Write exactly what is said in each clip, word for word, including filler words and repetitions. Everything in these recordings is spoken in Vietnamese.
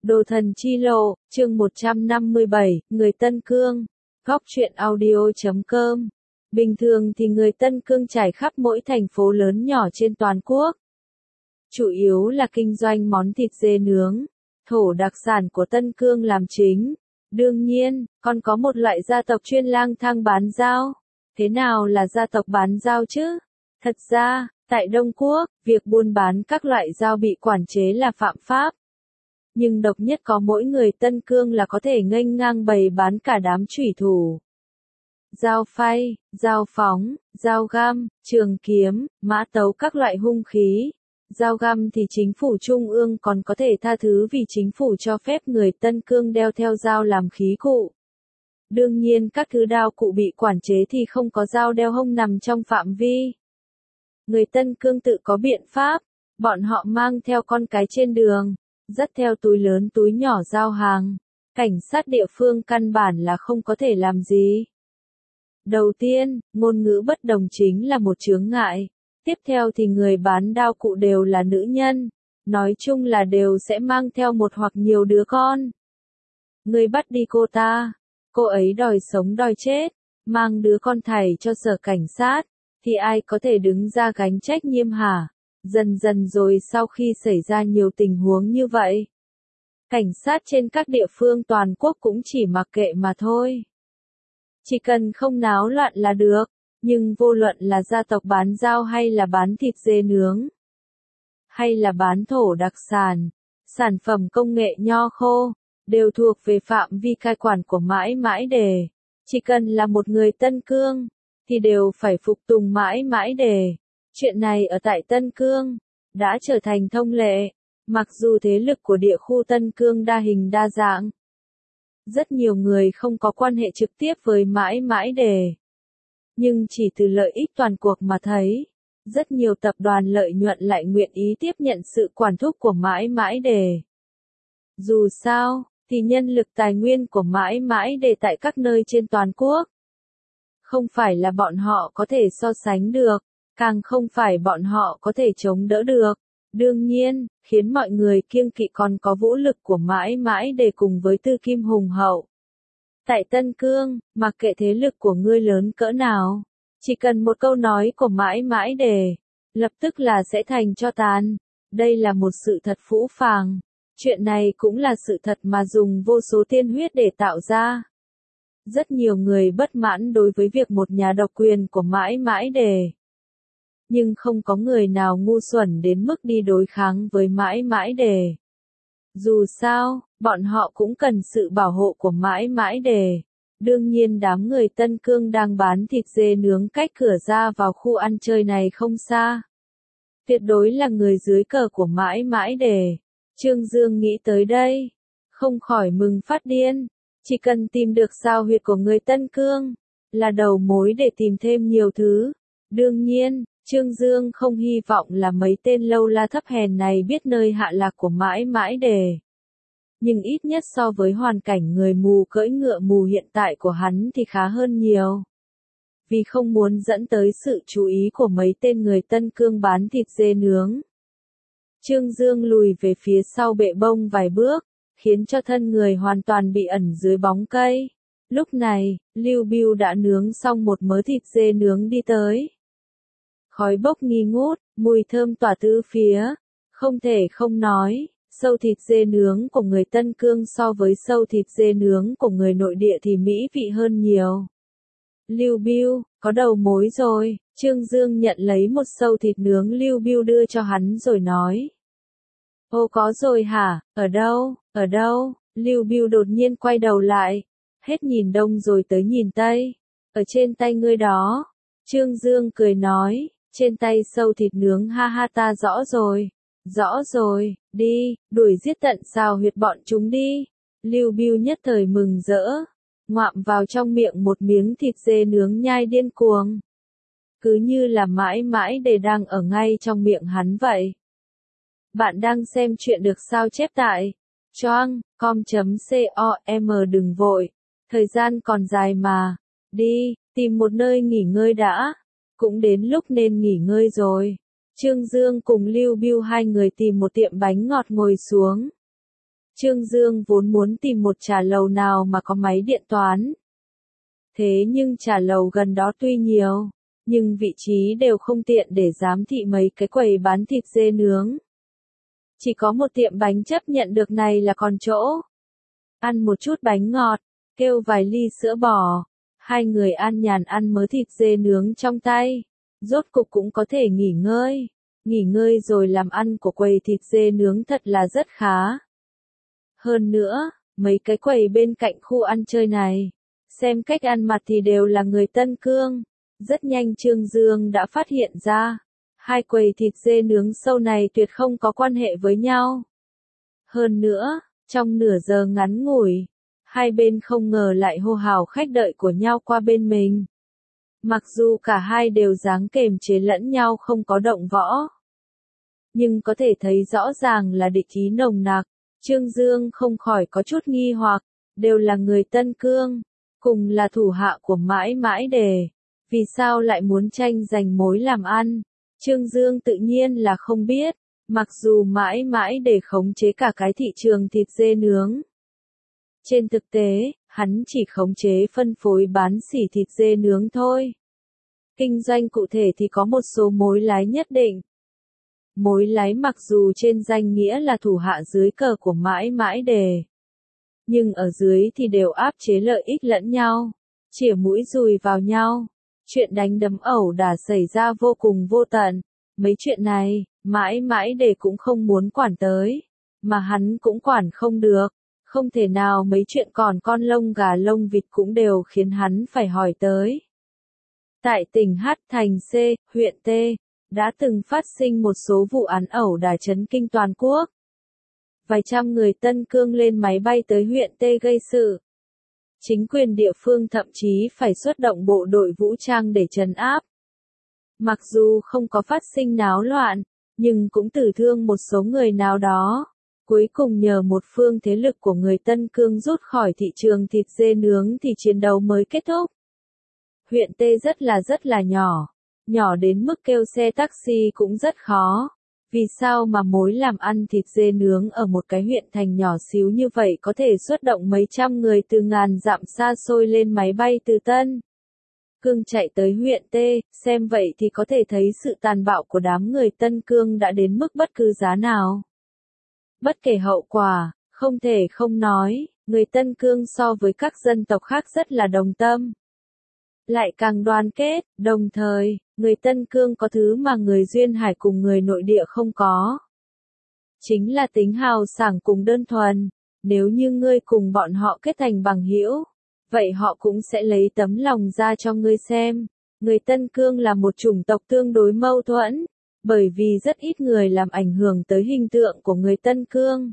Đồ thần chi lộ, chương một trăm năm mươi bảy, người Tân Cương. Góc truyện audio chấm com. Bình thường thì người Tân Cương trải khắp mỗi thành phố lớn nhỏ trên toàn quốc. Chủ yếu là kinh doanh món thịt dê nướng, thổ đặc sản của Tân Cương làm chính. Đương nhiên, còn có một loại gia tộc chuyên lang thang bán dao. Thế nào là gia tộc bán dao chứ? Thật ra, tại Đông Quốc, việc buôn bán các loại dao bị quản chế là phạm pháp. Nhưng độc nhất có mỗi người Tân Cương là có thể nghênh ngang bày bán cả đám chủy thủ. Dao phay, dao phóng, dao găm, trường kiếm, mã tấu các loại hung khí. Dao găm thì chính phủ trung ương còn có thể tha thứ vì chính phủ cho phép người Tân Cương đeo theo dao làm khí cụ. Đương nhiên các thứ đao cụ bị quản chế thì không có dao đeo hông nằm trong phạm vi. Người Tân Cương tự có biện pháp, bọn họ mang theo con cái trên đường, dắt theo túi lớn túi nhỏ giao hàng. Cảnh sát địa phương căn bản là không có thể làm gì. Đầu tiên, ngôn ngữ bất đồng chính là một chướng ngại. Tiếp theo thì người bán đao cụ đều là nữ nhân. Nói chung là đều sẽ mang theo một hoặc nhiều đứa con. Người bắt đi cô ta, cô ấy đòi sống đòi chết, mang đứa con thảy cho sở cảnh sát, thì ai có thể đứng ra gánh trách nhiệm hả? Dần dần rồi sau khi xảy ra nhiều tình huống như vậy, cảnh sát trên các địa phương toàn quốc cũng chỉ mặc kệ mà thôi. Chỉ cần không náo loạn là được, nhưng vô luận là gia tộc bán dao hay là bán thịt dê nướng, hay là bán thổ đặc sản, sản phẩm công nghệ nho khô, đều thuộc về phạm vi cai quản của mãi mãi đề. Chỉ cần là một người Tân Cương, thì đều phải phục tùng mãi mãi đề. Chuyện này ở tại Tân Cương đã trở thành thông lệ, mặc dù thế lực của địa khu Tân Cương đa hình đa dạng. Rất nhiều người không có quan hệ trực tiếp với mãi mãi đề. Nhưng chỉ từ lợi ích toàn cuộc mà thấy, rất nhiều tập đoàn lợi nhuận lại nguyện ý tiếp nhận sự quản thúc của mãi mãi đề. Dù sao, thì nhân lực tài nguyên của mãi mãi đề tại các nơi trên toàn quốc không phải là bọn họ có thể so sánh được. Càng không phải bọn họ có thể chống đỡ được. Đương nhiên, khiến mọi người kiêng kỵ còn có vũ lực của mãi mãi đề cùng với tư kim hùng hậu. Tại Tân Cương, mặc kệ thế lực của ngươi lớn cỡ nào, chỉ cần một câu nói của mãi mãi đề, lập tức là sẽ thành cho tàn. Đây là một sự thật phũ phàng. Chuyện này cũng là sự thật mà dùng vô số tiên huyết để tạo ra. Rất nhiều người bất mãn đối với việc một nhà độc quyền của mãi mãi đề. Nhưng không có người nào ngu xuẩn đến mức đi đối kháng với mãi mãi đề. Dù sao, bọn họ cũng cần sự bảo hộ của mãi mãi đề. Đương nhiên đám người Tân Cương đang bán thịt dê nướng cách cửa ra vào khu ăn chơi này không xa. Tuyệt đối là người dưới cờ của mãi mãi đề. Trương Dương nghĩ tới đây, không khỏi mừng phát điên. Chỉ cần tìm được sao huyệt của người Tân Cương, là đầu mối để tìm thêm nhiều thứ. Đương nhiên, Trương Dương không hy vọng là mấy tên lâu la thấp hèn này biết nơi hạ lạc của mãi mãi đề. Nhưng ít nhất so với hoàn cảnh người mù cưỡi ngựa mù hiện tại của hắn thì khá hơn nhiều. Vì không muốn dẫn tới sự chú ý của mấy tên người Tân Cương bán thịt dê nướng, Trương Dương lùi về phía sau bệ bông vài bước, khiến cho thân người hoàn toàn bị ẩn dưới bóng cây. Lúc này, Lưu Bưu đã nướng xong một mớ thịt dê nướng đi tới. Khói bốc nghi ngút, mùi thơm tỏa tứ phía. Không thể không nói, sâu thịt dê nướng của người Tân Cương so với sâu thịt dê nướng của người nội địa thì mỹ vị hơn nhiều. Lưu Bưu, có đầu mối rồi. Trương Dương nhận lấy một sâu thịt nướng Lưu Bưu đưa cho hắn rồi nói. Ô có rồi hả, ở đâu, ở đâu? Lưu Bưu đột nhiên quay đầu lại. Hết nhìn đông rồi tới nhìn tây. Ở trên tay ngươi đó. Trương Dương cười nói. Trên tay sâu thịt nướng ha ha ta rõ rồi. Rõ rồi, đi, đuổi giết tận sao huyệt bọn chúng đi. Lưu Bưu nhất thời mừng rỡ. Ngoạm vào trong miệng một miếng thịt dê nướng nhai điên cuồng. Cứ như là mãi mãi đề đang ở ngay trong miệng hắn vậy. Bạn đang xem chuyện được sao chép tại choang com.com. Đừng vội, thời gian còn dài mà. Đi, tìm một nơi nghỉ ngơi đã. Cũng đến lúc nên nghỉ ngơi rồi. Trương Dương cùng Lưu Bưu hai người tìm một tiệm bánh ngọt ngồi xuống. Trương Dương vốn muốn tìm một trà lầu nào mà có máy điện toán. Thế nhưng trà lầu gần đó tuy nhiều, nhưng vị trí đều không tiện để giám thị mấy cái quầy bán thịt dê nướng. Chỉ có một tiệm bánh chấp nhận được này là còn chỗ. Ăn một chút bánh ngọt, kêu vài ly sữa bò. Hai người an nhàn ăn mớ thịt dê nướng trong tay. Rốt cục cũng có thể nghỉ ngơi. Nghỉ ngơi rồi làm ăn của quầy thịt dê nướng thật là rất khá. Hơn nữa, mấy cái quầy bên cạnh khu ăn chơi này, xem cách ăn mặc thì đều là người Tân Cương. Rất nhanh Trương Dương đã phát hiện ra, hai quầy thịt dê nướng sâu này tuyệt không có quan hệ với nhau. Hơn nữa, trong nửa giờ ngắn ngủi, hai bên không ngờ lại hô hào khách đợi của nhau qua bên mình. Mặc dù cả hai đều dáng kềm chế lẫn nhau không có động võ, nhưng có thể thấy rõ ràng là địch ý nồng nặc. Trương Dương không khỏi có chút nghi hoặc, đều là người Tân Cương, cùng là thủ hạ của Mãi Mãi Đề, vì sao lại muốn tranh giành mối làm ăn? Trương Dương tự nhiên là không biết, mặc dù Mãi Mãi Đề khống chế cả cái thị trường thịt dê nướng. Trên thực tế, hắn chỉ khống chế phân phối bán sỉ thịt dê nướng thôi. Kinh doanh cụ thể thì có một số mối lái nhất định. Mối lái mặc dù trên danh nghĩa là thủ hạ dưới cờ của Mãi Mãi Đề, nhưng ở dưới thì đều áp chế lợi ích lẫn nhau, chĩa mũi dùi vào nhau. Chuyện đánh đấm ẩu đả xảy ra vô cùng vô tận. Mấy chuyện này, Mãi Mãi Đề cũng không muốn quản tới, mà hắn cũng quản không được. Không thể nào mấy chuyện còn con lông gà lông vịt cũng đều khiến hắn phải hỏi tới. Tại tỉnh H thành C, huyện T, đã từng phát sinh một số vụ án ẩu đả chấn kinh toàn quốc. Vài trăm người Tân Cương lên máy bay tới huyện T gây sự. Chính quyền địa phương thậm chí phải xuất động bộ đội vũ trang để trấn áp. Mặc dù không có phát sinh náo loạn, nhưng cũng tử thương một số người nào đó. Cuối cùng nhờ một phương thế lực của người Tân Cương rút khỏi thị trường thịt dê nướng thì chiến đấu mới kết thúc. Huyện T rất là rất là nhỏ, nhỏ đến mức kêu xe taxi cũng rất khó. Vì sao mà mối làm ăn thịt dê nướng ở một cái huyện thành nhỏ xíu như vậy có thể xuất động mấy trăm người từ ngàn dặm xa xôi lên máy bay từ Tân Cương chạy tới huyện T, xem vậy thì có thể thấy sự tàn bạo của đám người Tân Cương đã đến mức bất cứ giá nào. Bất kể hậu quả, không thể không nói, người Tân Cương so với các dân tộc khác rất là đồng tâm. Lại càng đoàn kết, đồng thời, người Tân Cương có thứ mà người Duyên Hải cùng người nội địa không có. Chính là tính hào sảng cùng đơn thuần, nếu như ngươi cùng bọn họ kết thành bằng hữu, vậy họ cũng sẽ lấy tấm lòng ra cho ngươi xem. Người Tân Cương là một chủng tộc tương đối mâu thuẫn, bởi vì rất ít người làm ảnh hưởng tới hình tượng của người Tân Cương.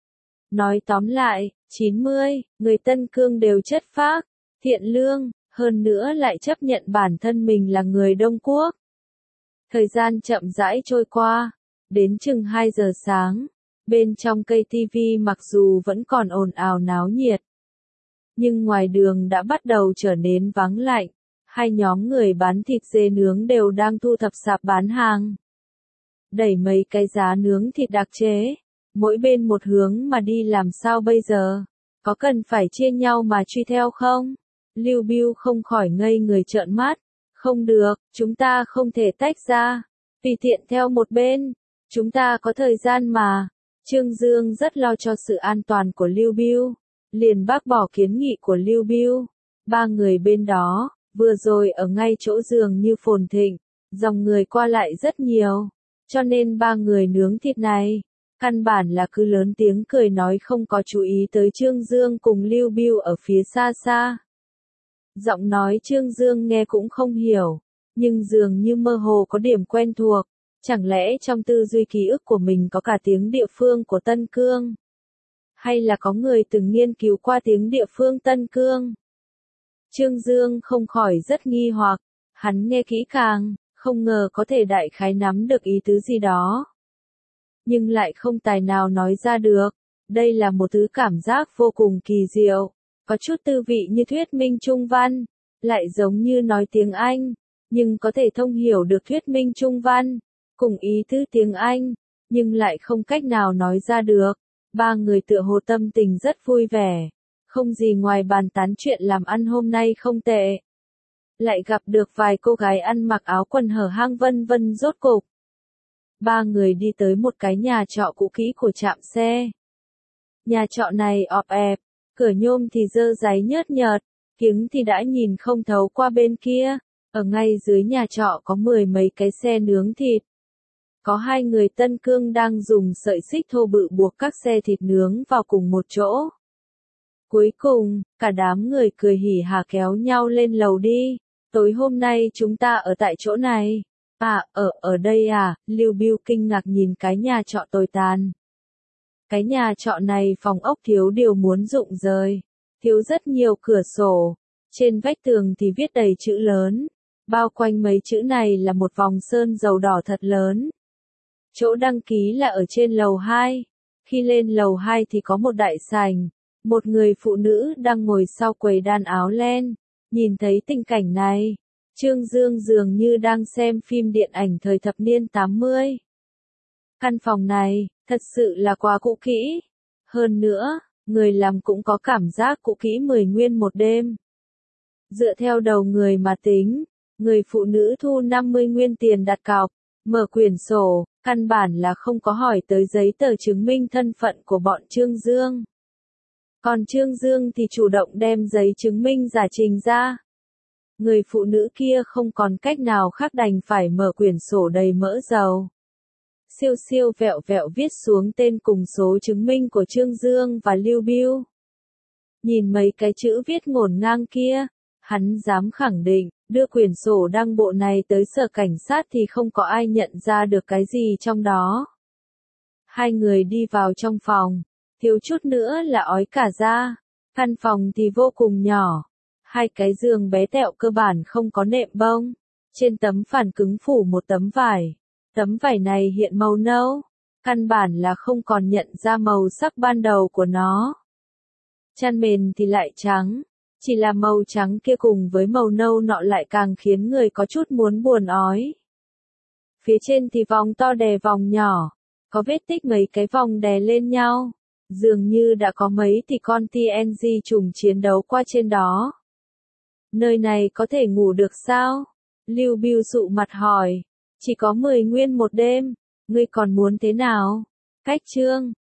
Nói tóm lại, chín mươi, người Tân Cương đều chất phác, thiện lương, hơn nữa lại chấp nhận bản thân mình là người Đông Quốc. Thời gian chậm rãi trôi qua, đến chừng hai giờ sáng, bên trong cây tivi mặc dù vẫn còn ồn ào náo nhiệt, nhưng ngoài đường đã bắt đầu trở nên vắng lạnh, hai nhóm người bán thịt dê nướng đều đang thu thập sạp bán hàng. Đẩy mấy cái giá nướng thịt đặc chế, mỗi bên một hướng mà đi làm sao bây giờ, có cần phải chia nhau mà truy theo không? Lưu Bưu không khỏi ngây người trợn mắt, không được, chúng ta không thể tách ra, tùy tiện theo một bên, chúng ta có thời gian mà. Trương Dương rất lo cho sự an toàn của Lưu Bưu, liền bác bỏ kiến nghị của Lưu Bưu. Ba người bên đó, vừa rồi ở ngay chỗ giường như phồn thịnh, dòng người qua lại rất nhiều, cho nên ba người nướng thịt này, căn bản là cứ lớn tiếng cười nói không có chú ý tới Trương Dương cùng Lưu Bưu ở phía xa xa. Giọng nói Trương Dương nghe cũng không hiểu, nhưng dường như mơ hồ có điểm quen thuộc, chẳng lẽ trong tư duy ký ức của mình có cả tiếng địa phương của Tân Cương? Hay là có người từng nghiên cứu qua tiếng địa phương Tân Cương? Trương Dương không khỏi rất nghi hoặc, hắn nghe kỹ càng, không ngờ có thể đại khái nắm được ý tứ gì đó. Nhưng lại không tài nào nói ra được, đây là một thứ cảm giác vô cùng kỳ diệu. Có chút tư vị như thuyết minh Trung văn, lại giống như nói tiếng Anh, nhưng có thể thông hiểu được thuyết minh Trung văn, cùng ý tứ tiếng Anh, nhưng lại không cách nào nói ra được. Ba người tựa hồ tâm tình rất vui vẻ, không gì ngoài bàn tán chuyện làm ăn hôm nay không tệ. Lại gặp được vài cô gái ăn mặc áo quần hở hang vân vân rốt cục. Ba người đi tới một cái nhà trọ cũ kỹ của trạm xe. Nhà trọ này ọp ẹp, cửa nhôm thì dơ dáy nhớt nhợt, kiếng thì đã nhìn không thấu qua bên kia. Ở ngay dưới nhà trọ có mười mấy cái xe nướng thịt. Có hai người Tân Cương đang dùng sợi xích thô bự buộc các xe thịt nướng vào cùng một chỗ. Cuối cùng, cả đám người cười hỉ hả kéo nhau lên lầu đi. Tối hôm nay chúng ta ở tại chỗ này. À, ở, ở đây à, Lưu Bưu kinh ngạc nhìn cái nhà trọ tồi tàn. Cái nhà trọ này phòng ốc thiếu điều muốn rụng rời. Thiếu rất nhiều cửa sổ. Trên vách tường thì viết đầy chữ lớn. Bao quanh mấy chữ này là một vòng sơn dầu đỏ thật lớn. Chỗ đăng ký là ở trên lầu hai. Khi lên lầu hai thì có một đại sảnh. Một người phụ nữ đang ngồi sau quầy đan áo len. Nhìn thấy tình cảnh này, Trương Dương dường như đang xem phim điện ảnh thời thập niên tám mươi. Căn phòng này, thật sự là quá cũ kỹ. Hơn nữa, người làm cũng có cảm giác cũ kỹ mười nguyên một đêm. Dựa theo đầu người mà tính, người phụ nữ thu năm mươi nguyên tiền đặt cọc, mở quyển sổ, căn bản là không có hỏi tới giấy tờ chứng minh thân phận của bọn Trương Dương. Còn Trương Dương thì chủ động đem giấy chứng minh giả trình ra. Người phụ nữ kia không còn cách nào khác đành phải mở quyển sổ đầy mỡ dầu. Siêu siêu vẹo vẹo viết xuống tên cùng số chứng minh của Trương Dương và Lưu Bưu. Nhìn mấy cái chữ viết ngổn ngang kia, hắn dám khẳng định, đưa quyển sổ đăng bộ này tới sở cảnh sát thì không có ai nhận ra được cái gì trong đó. Hai người đi vào trong phòng, thiếu chút nữa là ói cả ra. Căn phòng thì vô cùng nhỏ. Hai cái giường bé tẹo cơ bản không có nệm bông. Trên tấm phản cứng phủ một tấm vải. Tấm vải này hiện màu nâu. Căn bản là không còn nhận ra màu sắc ban đầu của nó. Chăn mền thì lại trắng. Chỉ là màu trắng kia cùng với màu nâu nọ lại càng khiến người có chút muốn buồn ói. Phía trên thì vòng to đè vòng nhỏ. Có vết tích mấy cái vòng đè lên nhau. Dường như đã có mấy thì con tê en giê trùng chiến đấu qua trên đó. Nơi này có thể ngủ được sao? Lưu Bưu sụ mặt hỏi. Chỉ có mười nguyên một đêm. Ngươi còn muốn thế nào? Cách Trương,